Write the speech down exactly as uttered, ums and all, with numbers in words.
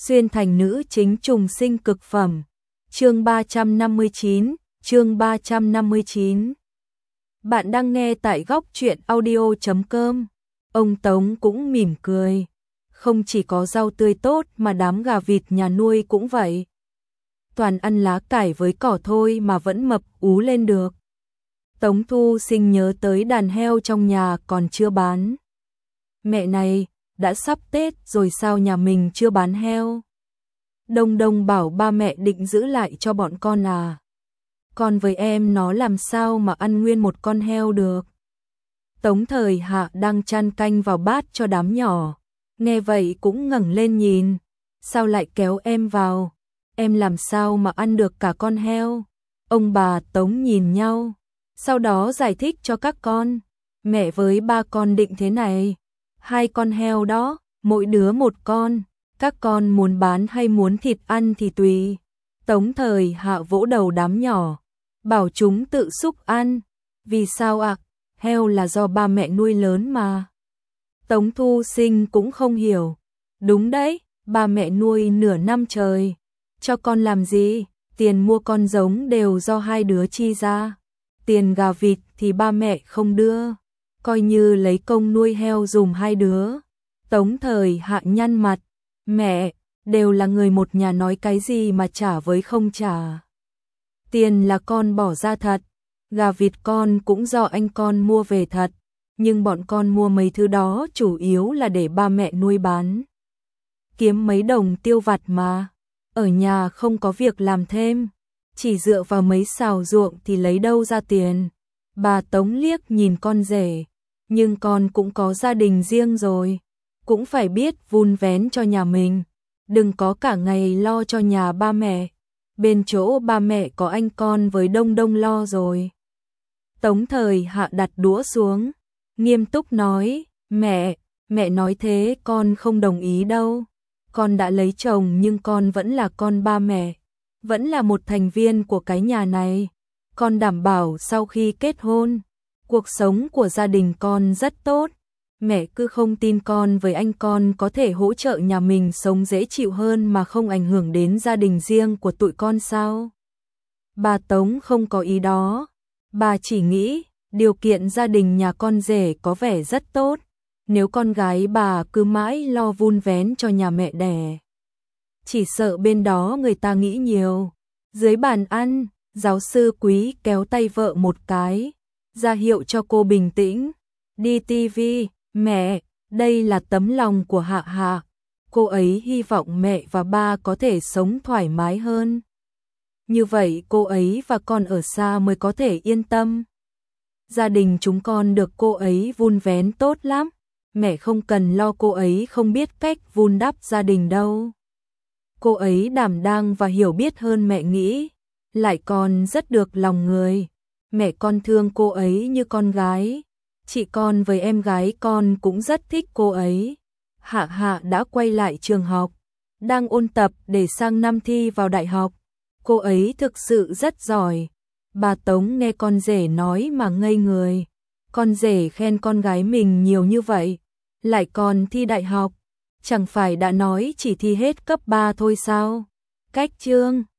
xuyên thành nữ chính trùng sinh cực phẩm. Chương ba trăm năm mươi chín, chương ba trăm năm mươi chín. Bạn đang nghe tại góc truyện audio chấm com. Ông Tống cũng mỉm cười. Không chỉ có rau tươi tốt mà đám gà vịt nhà nuôi cũng vậy. Toàn ăn lá cải với cỏ thôi mà vẫn mập ú lên được. Tống Thu Sinh nhớ tới đàn heo trong nhà còn chưa bán. Mẹ này, đã sắp Tết rồi sao nhà mình chưa bán heo? Đông Đông bảo ba mẹ định giữ lại cho bọn con à. Con với em nó làm sao mà ăn nguyên một con heo được. Tống Thời Hạ đang chan canh vào bát cho đám nhỏ. Nghe vậy cũng ngẩng lên nhìn. Sao lại kéo em vào? Em làm sao mà ăn được cả con heo? Ông bà Tống nhìn nhau. Sau đó giải thích cho các con. Mẹ với ba con định thế này. Hai con heo đó, mỗi đứa một con. Các con muốn bán hay muốn thịt ăn thì tùy. Tống Thời Hạ vỗ đầu đám nhỏ. Bảo chúng tự xúc ăn. Vì sao ạ? À? Heo là do ba mẹ nuôi lớn mà. Tống Thu Sinh cũng không hiểu. Đúng đấy, ba mẹ nuôi nửa năm trời. Cho con làm gì? Tiền mua con giống đều do hai đứa chi ra. Tiền gà vịt thì ba mẹ không đưa. Coi như lấy công nuôi heo dùm hai đứa. Tống Thời Hạ nhăn mặt. Mẹ, đều là người một nhà nói cái gì mà trả với không trả. Tiền là con bỏ ra thật. Gà vịt con cũng do anh con mua về thật. Nhưng bọn con mua mấy thứ đó chủ yếu là để ba mẹ nuôi bán. Kiếm mấy đồng tiêu vặt mà. Ở nhà không có việc làm thêm. Chỉ dựa vào mấy xào ruộng thì lấy đâu ra tiền. Bà Tống liếc nhìn con rể. Nhưng con cũng có gia đình riêng rồi. Cũng phải biết vun vén cho nhà mình. Đừng có cả ngày lo cho nhà ba mẹ. Bên chỗ ba mẹ có anh con với Đông Đông lo rồi. Tống Thời Hạ đặt đũa xuống. Nghiêm túc nói. Mẹ, mẹ nói thế con không đồng ý đâu. Con đã lấy chồng nhưng con vẫn là con ba mẹ. Vẫn là một thành viên của cái nhà này. Con đảm bảo sau khi kết hôn, cuộc sống của gia đình con rất tốt. Mẹ cứ không tin con với anh con có thể hỗ trợ nhà mình sống dễ chịu hơn mà không ảnh hưởng đến gia đình riêng của tụi con sao? Bà Tống không có ý đó. Bà chỉ nghĩ điều kiện gia đình nhà con rể có vẻ rất tốt. Nếu con gái bà cứ mãi lo vun vén cho nhà mẹ đẻ, chỉ sợ bên đó người ta nghĩ nhiều. Dưới bàn ăn, giáo sư Quý kéo tay vợ một cái, ra hiệu cho cô bình tĩnh. Đi tivi, mẹ, đây là tấm lòng của Hạ Hạ. Cô ấy hy vọng mẹ và ba có thể sống thoải mái hơn. Như vậy cô ấy và con ở xa mới có thể yên tâm. Gia đình chúng con được cô ấy vun vén tốt lắm. Mẹ không cần lo cô ấy không biết cách vun đắp gia đình đâu. Cô ấy đảm đang và hiểu biết hơn mẹ nghĩ. Lại còn rất được lòng người. Mẹ con thương cô ấy như con gái. Chị con với em gái con cũng rất thích cô ấy. Hạ Hạ đã quay lại trường học. Đang ôn tập để sang năm thi vào đại học. Cô ấy thực sự rất giỏi. Bà Tống nghe con rể nói mà ngây người. Con rể khen con gái mình nhiều như vậy. Lại còn thi đại học. Chẳng phải đã nói chỉ thi hết cấp ba thôi sao? Cách chương